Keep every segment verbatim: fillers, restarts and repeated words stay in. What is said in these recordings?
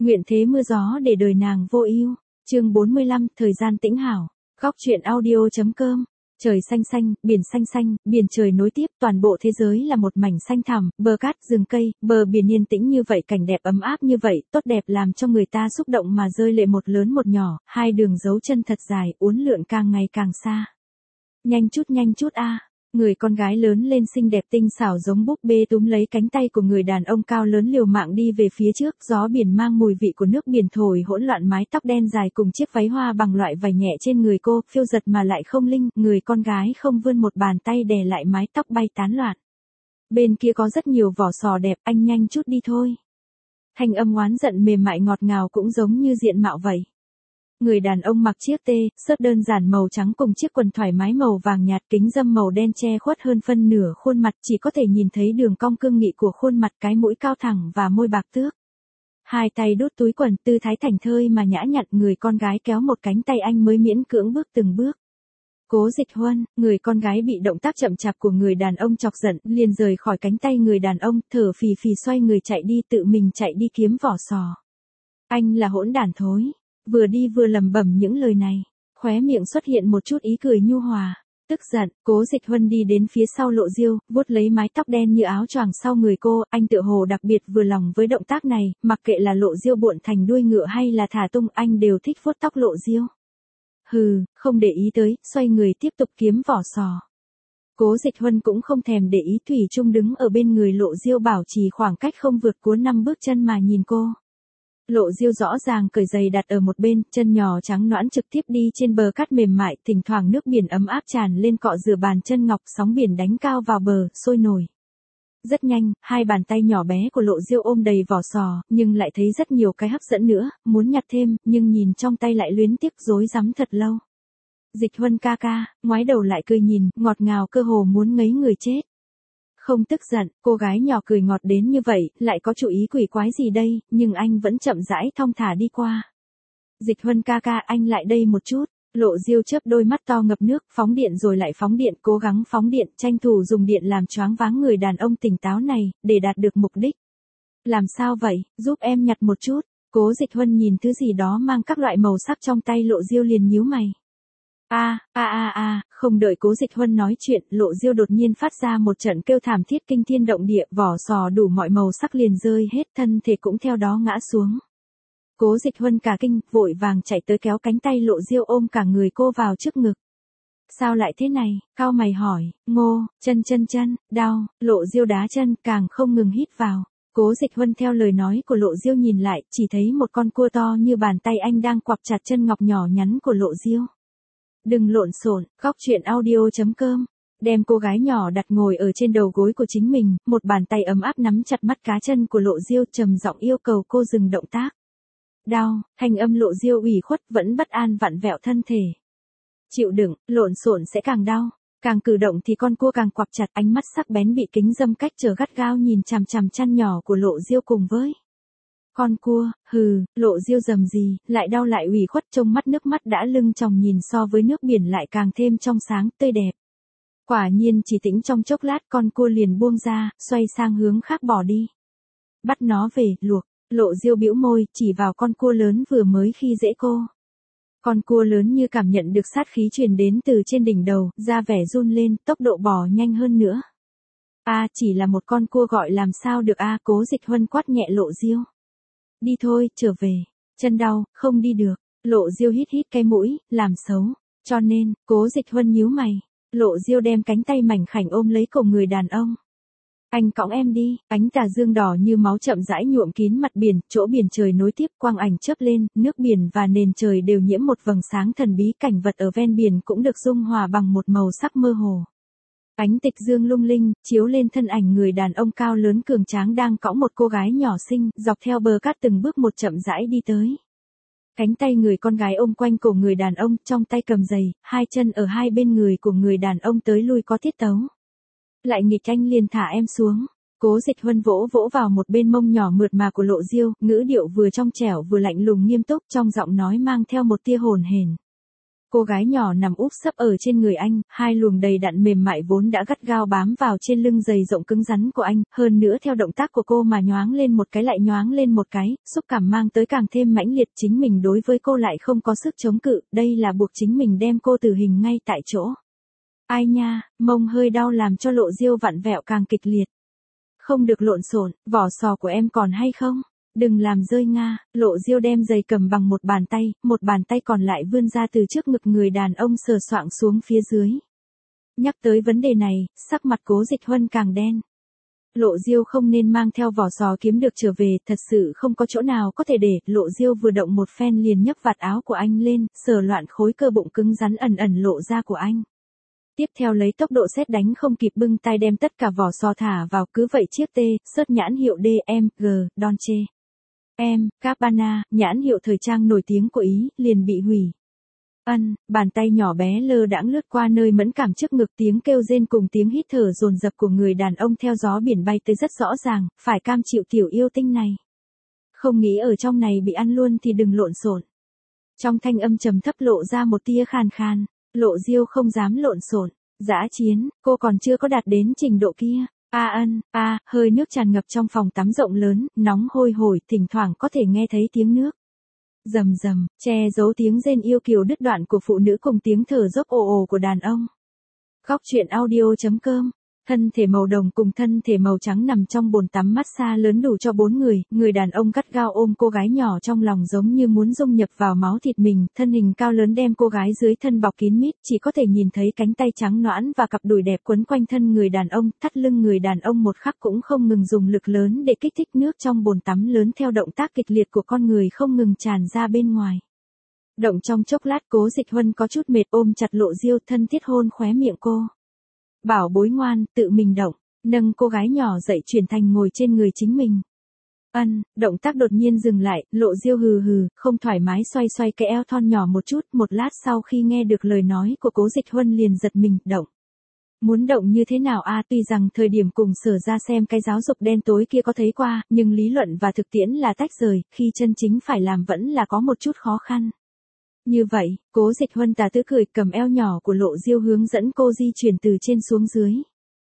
Nguyện thế mưa gió để đời nàng vô ưu. Chương bốn mươi lăm, thời gian tĩnh hảo. Góc truyện audio.com. Trời xanh xanh, biển xanh xanh, biển trời nối tiếp, toàn bộ thế giới là một mảnh xanh thẳm, bờ cát, rừng cây, bờ biển yên tĩnh như vậy, cảnh đẹp ấm áp như vậy, tốt đẹp làm cho người ta xúc động mà rơi lệ, một lớn một nhỏ, hai đường dấu chân thật dài, uốn lượn càng ngày càng xa. Nhanh chút nhanh chút a. Người con gái lớn lên xinh đẹp tinh xảo giống búp bê túm lấy cánh tay của người đàn ông cao lớn liều mạng đi về phía trước, gió biển mang mùi vị của nước biển thổi hỗn loạn mái tóc đen dài cùng chiếc váy hoa bằng loại vải nhẹ trên người cô, phiêu giật mà lại không linh, người con gái không vươn một bàn tay đè lại mái tóc bay tán loạn. Bên kia có rất nhiều vỏ sò đẹp, anh nhanh chút đi thôi. Thanh âm oán giận mềm mại ngọt ngào cũng giống như diện mạo vậy. Người đàn ông mặc chiếc tê, sớt đơn giản màu trắng cùng chiếc quần thoải mái màu vàng nhạt, kính râm màu đen che khuất hơn phân nửa khuôn mặt, chỉ có thể nhìn thấy đường cong cương nghị của khuôn mặt, cái mũi cao thẳng và môi bạc tước. Hai tay đút túi quần, tư thái thảnh thơi mà nhã nhặn, người con gái kéo một cánh tay anh mới miễn cưỡng bước từng bước. Cố Dịch Huân, người con gái bị động tác chậm chạp của người đàn ông chọc giận, liền rời khỏi cánh tay người đàn ông, thở phì phì xoay người chạy đi, tự mình chạy đi kiếm vỏ sò. Anh là hỗn đản thối. Vừa đi vừa lẩm bẩm những lời này, khóe miệng xuất hiện một chút ý cười nhu hòa. Tức giận, Cố Dịch Huân đi đến phía sau Lộ Diêu, vuốt lấy mái tóc đen như áo choàng sau người cô, anh tựa hồ đặc biệt vừa lòng với động tác này, mặc kệ là Lộ Diêu buộn thành đuôi ngựa hay là thả tung, anh đều thích vuốt tóc Lộ Diêu. Hừ, không để ý tới, xoay người tiếp tục kiếm vỏ sò. Cố Dịch Huân cũng không thèm để ý, thủy chung đứng ở bên người Lộ Diêu bảo trì khoảng cách không vượt quá năm bước chân mà nhìn cô. Lộ Diêu rõ ràng cởi giày đặt ở một bên, chân nhỏ trắng nõn trực tiếp đi trên bờ cát mềm mại, thỉnh thoảng nước biển ấm áp tràn lên cọ rửa bàn chân ngọc, sóng biển đánh cao vào bờ, sôi nổi. Rất nhanh, hai bàn tay nhỏ bé của Lộ Diêu ôm đầy vỏ sò, nhưng lại thấy rất nhiều cái hấp dẫn nữa, muốn nhặt thêm, nhưng nhìn trong tay lại luyến tiếc, rối rắm thật lâu. Dịch Huân ca ca, ngoái đầu lại cười nhìn, ngọt ngào cơ hồ muốn ngấy người chết. Không tức giận, cô gái nhỏ cười ngọt đến như vậy, lại có chủ ý quỷ quái gì đây, nhưng anh vẫn chậm rãi thong thả đi qua. Dịch Huân ca ca, anh lại đây một chút. Lộ Diêu chớp đôi mắt to ngập nước, phóng điện rồi lại phóng điện, cố gắng phóng điện, tranh thủ dùng điện làm choáng váng người đàn ông tỉnh táo này, để đạt được mục đích. Làm sao vậy, giúp em nhặt một chút. Cố Dịch Huân nhìn thứ gì đó mang các loại màu sắc trong tay Lộ Diêu liền nhíu mày. A, a a a, không đợi Cố Dịch Huân nói chuyện, Lộ Diêu đột nhiên phát ra một trận kêu thảm thiết kinh thiên động địa, vỏ sò đủ mọi màu sắc liền rơi hết, thân thể cũng theo đó ngã xuống. Cố Dịch Huân cả kinh, vội vàng chạy tới kéo cánh tay Lộ Diêu ôm cả người cô vào trước ngực. Sao lại thế này, cao mày hỏi, ngô, chân chân chân, đau, Lộ Diêu đá chân, càng không ngừng hít vào. Cố Dịch Huân theo lời nói của Lộ Diêu nhìn lại, chỉ thấy một con cua to như bàn tay anh đang quặp chặt chân ngọc nhỏ nhắn của Lộ Diêu. Đừng lộn xộn, góc truyện audio.com. Đem cô gái nhỏ đặt ngồi ở trên đầu gối của chính mình, một bàn tay ấm áp nắm chặt mắt cá chân của Lộ Diêu, trầm giọng yêu cầu cô dừng động tác. Đau, thanh âm Lộ Diêu ủy khuất vẫn bất an vặn vẹo thân thể. Chịu đựng, lộn xộn sẽ càng đau, càng cử động thì con cua càng quặp chặt, ánh mắt sắc bén bị kính râm cách trở gắt gao nhìn chằm chằm chân nhỏ của Lộ Diêu cùng với con cua. Hừ, Lộ Diêu rầm gì, lại đau lại ủy khuất, trông mắt nước mắt đã lưng tròng nhìn so với nước biển lại càng thêm trong sáng, tươi đẹp. Quả nhiên chỉ tĩnh trong chốc lát con cua liền buông ra, xoay sang hướng khác bỏ đi. Bắt nó về, luộc, Lộ Diêu bĩu môi, chỉ vào con cua lớn vừa mới khi dễ cô. Con cua lớn như cảm nhận được sát khí truyền đến từ trên đỉnh đầu, ra vẻ run lên, tốc độ bò nhanh hơn nữa. A, à, chỉ là một con cua gọi làm sao được a, à, Cố Dịch Huân quát nhẹ Lộ Diêu. Đi thôi, trở về. Chân đau, không đi được. Lộ Diêu hít hít cái mũi, làm xấu. Cho nên, Cố Dịch Huân nhíu mày. Lộ Diêu đem cánh tay mảnh khảnh ôm lấy cổ người đàn ông. Anh cõng em đi. Ánh tà dương đỏ như máu chậm rãi nhuộm kín mặt biển, chỗ biển trời nối tiếp, quang ảnh chớp lên, nước biển và nền trời đều nhiễm một vầng sáng thần bí, cảnh vật ở ven biển cũng được dung hòa bằng một màu sắc mơ hồ. Ánh tịch dương lung linh, chiếu lên thân ảnh người đàn ông cao lớn cường tráng đang cõng một cô gái nhỏ xinh, dọc theo bờ cát từng bước một chậm rãi đi tới. Cánh tay người con gái ôm quanh cổ người đàn ông, trong tay cầm giày, hai chân ở hai bên người của người đàn ông tới lui có tiết tấu. Lại nghịch anh liền thả em xuống. Cố Dịch Huân vỗ vỗ vào một bên mông nhỏ mượt mà của Lộ Diêu, ngữ điệu vừa trong trẻo vừa lạnh lùng nghiêm túc, trong giọng nói mang theo một tia hồn hển. Cô gái nhỏ nằm úp sấp ở trên người anh, hai luồng đầy đặn mềm mại vốn đã gắt gao bám vào trên lưng dày rộng cứng rắn của anh, hơn nữa theo động tác của cô mà nhoáng lên một cái lại nhoáng lên một cái, xúc cảm mang tới càng thêm mãnh liệt, chính mình đối với cô lại không có sức chống cự, đây là buộc chính mình đem cô tử hình ngay tại chỗ. Ai nha, mông hơi đau làm cho Lộ Diêu vặn vẹo càng kịch liệt. Không được lộn xộn, vỏ sò của em còn hay không? Đừng làm rơi nga, Lộ Diêu đem giày cầm bằng một bàn tay, một bàn tay còn lại vươn ra từ trước ngực người đàn ông sờ soạng xuống phía dưới. Nhắc tới vấn đề này, sắc mặt Cố Dịch Huân càng đen. Lộ Diêu không nên mang theo vỏ sò kiếm được trở về, thật sự không có chỗ nào có thể để. Lộ Diêu vừa động một phen liền nhấc vạt áo của anh lên, sờ loạn khối cơ bụng cứng rắn ẩn ẩn lộ ra của anh. Tiếp theo lấy tốc độ sét đánh không kịp bưng tay đem tất cả vỏ sò thả vào, cứ vậy chiếc T, sớt nhãn hiệu D M G, Dolce em, Gabbana, nhãn hiệu thời trang nổi tiếng của Ý, liền bị hủy. Ân, bàn tay nhỏ bé lơ đãng lướt qua nơi mẫn cảm trước ngực, tiếng kêu rên cùng tiếng hít thở dồn dập của người đàn ông theo gió biển bay tới rất rõ ràng, phải cam chịu tiểu yêu tinh này. Không nghĩ ở trong này bị ăn luôn thì đừng lộn xộn. Trong thanh âm trầm thấp lộ ra một tia khàn khàn, Lộ Diêu không dám lộn xộn, dã chiến, cô còn chưa có đạt đến trình độ kia. A ân, a, hơi nước tràn ngập trong phòng tắm rộng lớn, nóng hôi hổi, thỉnh thoảng có thể nghe thấy tiếng nước. Rầm rầm, che giấu tiếng rên yêu kiều đứt đoạn của phụ nữ cùng tiếng thở dốc ồ ồ của đàn ông. Góc truyện audio chấm com. Thân thể màu đồng cùng thân thể màu trắng nằm trong bồn tắm massage lớn đủ cho bốn người, người đàn ông gắt gao ôm cô gái nhỏ trong lòng giống như muốn dung nhập vào máu thịt mình, thân hình cao lớn đem cô gái dưới thân bọc kín mít, chỉ có thể nhìn thấy cánh tay trắng nõn và cặp đùi đẹp quấn quanh thân người đàn ông, thắt lưng người đàn ông một khắc cũng không ngừng dùng lực lớn để kích thích nước trong bồn tắm lớn theo động tác kịch liệt của con người không ngừng tràn ra bên ngoài. Động trong chốc lát Cố Dịch Huân có chút mệt ôm chặt Lộ Diêu thân thiết hôn khóe miệng cô. Bảo bối ngoan, tự mình động, nâng cô gái nhỏ dậy chuyển thành ngồi trên người chính mình. Ân, động tác đột nhiên dừng lại, Lộ Diêu hừ hừ, không thoải mái xoay xoay cái eo thon nhỏ một chút, một lát sau khi nghe được lời nói của Cố Dịch Huân liền giật mình, động. Muốn động như thế nào a? Tuy rằng thời điểm cùng Sở ra xem cái giáo dục đen tối kia có thấy qua, nhưng lý luận và thực tiễn là tách rời, khi chân chính phải làm vẫn là có một chút khó khăn. Như vậy, Cố Dịch Huân tà tứ cười cầm eo nhỏ của Lộ Diêu hướng dẫn cô di chuyển từ trên xuống dưới.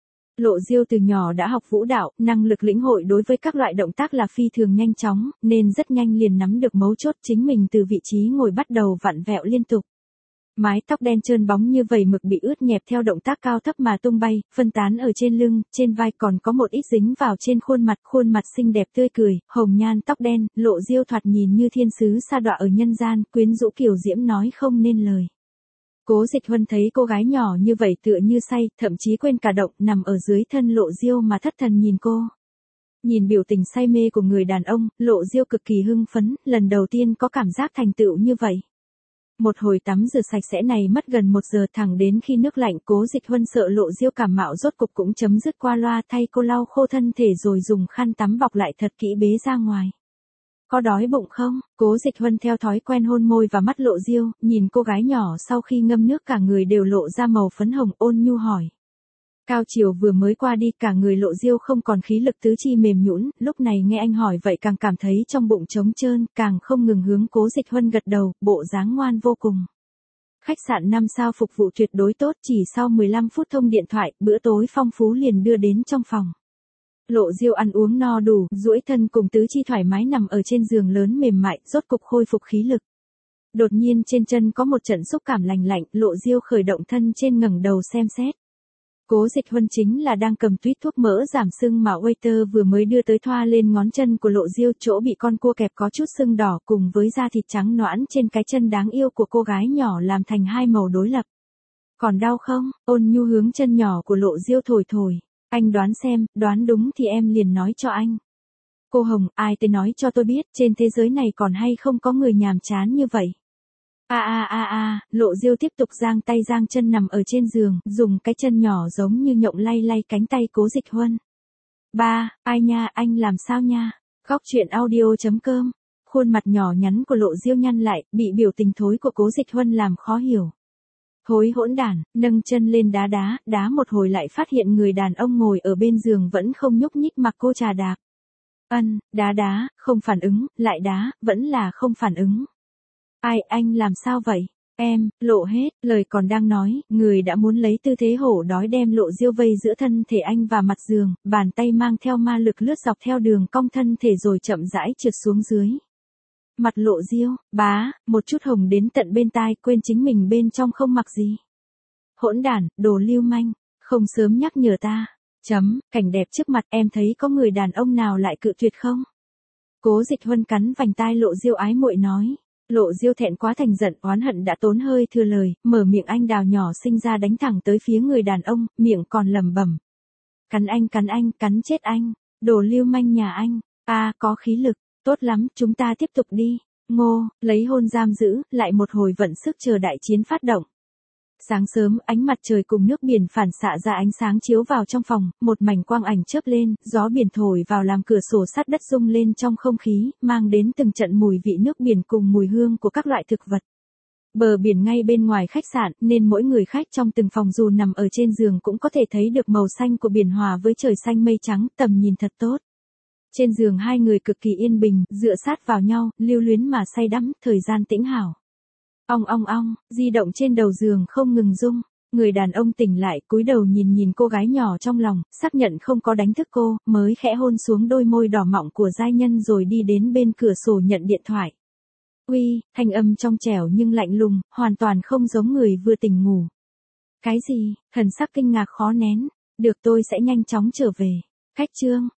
Lộ Diêu từ nhỏ đã học vũ đạo, năng lực lĩnh hội đối với các loại động tác là phi thường nhanh chóng, nên rất nhanh liền nắm được mấu chốt chính mình từ vị trí ngồi bắt đầu vặn vẹo liên tục. Mái tóc đen trơn bóng như vầy mực bị ướt nhẹp theo động tác cao thấp mà tung bay, phân tán ở trên lưng, trên vai còn có một ít dính vào trên khuôn mặt, khuôn mặt xinh đẹp tươi cười, hồng nhan tóc đen, Lộ Diêu thoạt nhìn như thiên sứ sa đọa ở nhân gian, quyến rũ kiều diễm nói không nên lời. Cố Dịch Huân thấy cô gái nhỏ như vậy tựa như say, thậm chí quên cả động, nằm ở dưới thân Lộ Diêu mà thất thần nhìn cô. Nhìn biểu tình say mê của người đàn ông, Lộ Diêu cực kỳ hưng phấn, lần đầu tiên có cảm giác thành tựu như vậy. Một hồi tắm rửa sạch sẽ này mất gần một giờ, thẳng đến khi nước lạnh. Cố Dịch Huân sợ Lộ Diêu cảm mạo rốt cục cũng chấm dứt qua loa, thay cô lau khô thân thể rồi dùng khăn tắm bọc lại thật kỹ bế ra ngoài. Có đói bụng không? Cố Dịch Huân theo thói quen hôn môi và mắt Lộ Diêu, nhìn cô gái nhỏ sau khi ngâm nước cả người đều lộ ra màu phấn hồng, ôn nhu hỏi. Cao chiều vừa mới qua đi, cả người Lộ Diêu không còn khí lực, tứ chi mềm nhũn, lúc này nghe anh hỏi vậy càng cảm thấy trong bụng trống trơn, càng không ngừng hướng Cố Dịch Huân gật đầu, bộ dáng ngoan vô cùng. Khách sạn năm sao phục vụ tuyệt đối tốt, chỉ sau mười lăm phút thông điện thoại, bữa tối phong phú liền đưa đến trong phòng. Lộ Diêu ăn uống no đủ, duỗi thân cùng tứ chi thoải mái nằm ở trên giường lớn mềm mại, rốt cục khôi phục khí lực. Đột nhiên trên chân có một trận xúc cảm lành lạnh, Lộ Diêu khởi động thân trên ngẩng đầu xem xét. Cố Dịch Huân chính là đang cầm túi thuốc mỡ giảm sưng mà waiter vừa mới đưa tới thoa lên ngón chân của Lộ Diêu, chỗ bị con cua kẹp có chút sưng đỏ cùng với da thịt trắng nõn trên cái chân đáng yêu của cô gái nhỏ làm thành hai màu đối lập. Còn đau không? Ôn nhu hướng chân nhỏ của Lộ Diêu thổi thổi. Anh đoán xem, đoán đúng thì em liền nói cho anh. Cô Hồng, ai tới nói cho tôi biết, trên thế giới này còn hay không có người nhàm chán như vậy. A a a a, Lộ Diêu tiếp tục giang tay giang chân nằm ở trên giường, dùng cái chân nhỏ giống như nhộng lay lay cánh tay Cố Dịch Huân. Ba, ai nha, anh làm sao nha? Góc truyện audio chấm com. Khuôn mặt nhỏ nhắn của Lộ Diêu nhăn lại, bị biểu tình thối của Cố Dịch Huân làm khó hiểu. Thối hỗn đản, nâng chân lên đá đá, đá một hồi lại phát hiện người đàn ông ngồi ở bên giường vẫn không nhúc nhích mặc cô trà đạp. Ân, đá đá, không phản ứng, lại đá, vẫn là không phản ứng. Ai, anh làm sao vậy? Em, Lộ hết, lời còn đang nói, người đã muốn lấy tư thế hổ đói đem Lộ Diêu vây giữa thân thể anh và mặt giường, bàn tay mang theo ma lực lướt dọc theo đường cong thân thể rồi chậm rãi trượt xuống dưới. Mặt Lộ Diêu, bá, một chút hồng đến tận bên tai, quên chính mình bên trong không mặc gì. Hỗn đản, đồ lưu manh, không sớm nhắc nhở ta. Chấm, cảnh đẹp trước mặt, em thấy có người đàn ông nào lại cự tuyệt không? Cố Dịch Huân cắn vành tai Lộ Diêu ái muội nói. Lộ Diêu thẹn quá thành giận, oán hận đã tốn hơi thừa lời, mở miệng anh đào nhỏ sinh ra đánh thẳng tới phía người đàn ông, miệng còn lẩm bẩm. Cắn anh, cắn anh, cắn chết anh, đồ lưu manh nhà anh, a à, có khí lực, tốt lắm, chúng ta tiếp tục đi. Ngô, lấy hôn giam giữ, lại một hồi vận sức chờ đại chiến phát động. Sáng sớm, ánh mặt trời cùng nước biển phản xạ ra ánh sáng chiếu vào trong phòng, một mảnh quang ảnh chớp lên, gió biển thổi vào làm cửa sổ sắt đất rung lên trong không khí, mang đến từng trận mùi vị nước biển cùng mùi hương của các loại thực vật. Bờ biển ngay bên ngoài khách sạn, nên mỗi người khách trong từng phòng dù nằm ở trên giường cũng có thể thấy được màu xanh của biển hòa với trời xanh mây trắng, tầm nhìn thật tốt. Trên giường hai người cực kỳ yên bình, dựa sát vào nhau, lưu luyến mà say đắm, thời gian tĩnh hảo. Ong ong ong, di động trên đầu giường không ngừng rung. Người đàn ông tỉnh lại, cúi đầu nhìn nhìn cô gái nhỏ trong lòng, xác nhận không có đánh thức cô, mới khẽ hôn xuống đôi môi đỏ mọng của giai nhân rồi đi đến bên cửa sổ nhận điện thoại. Uy, thanh âm trong trẻo nhưng lạnh lùng, hoàn toàn không giống người vừa tỉnh ngủ. Cái gì? Thần sắc kinh ngạc khó nén. Được, tôi sẽ nhanh chóng trở về. Khách trương.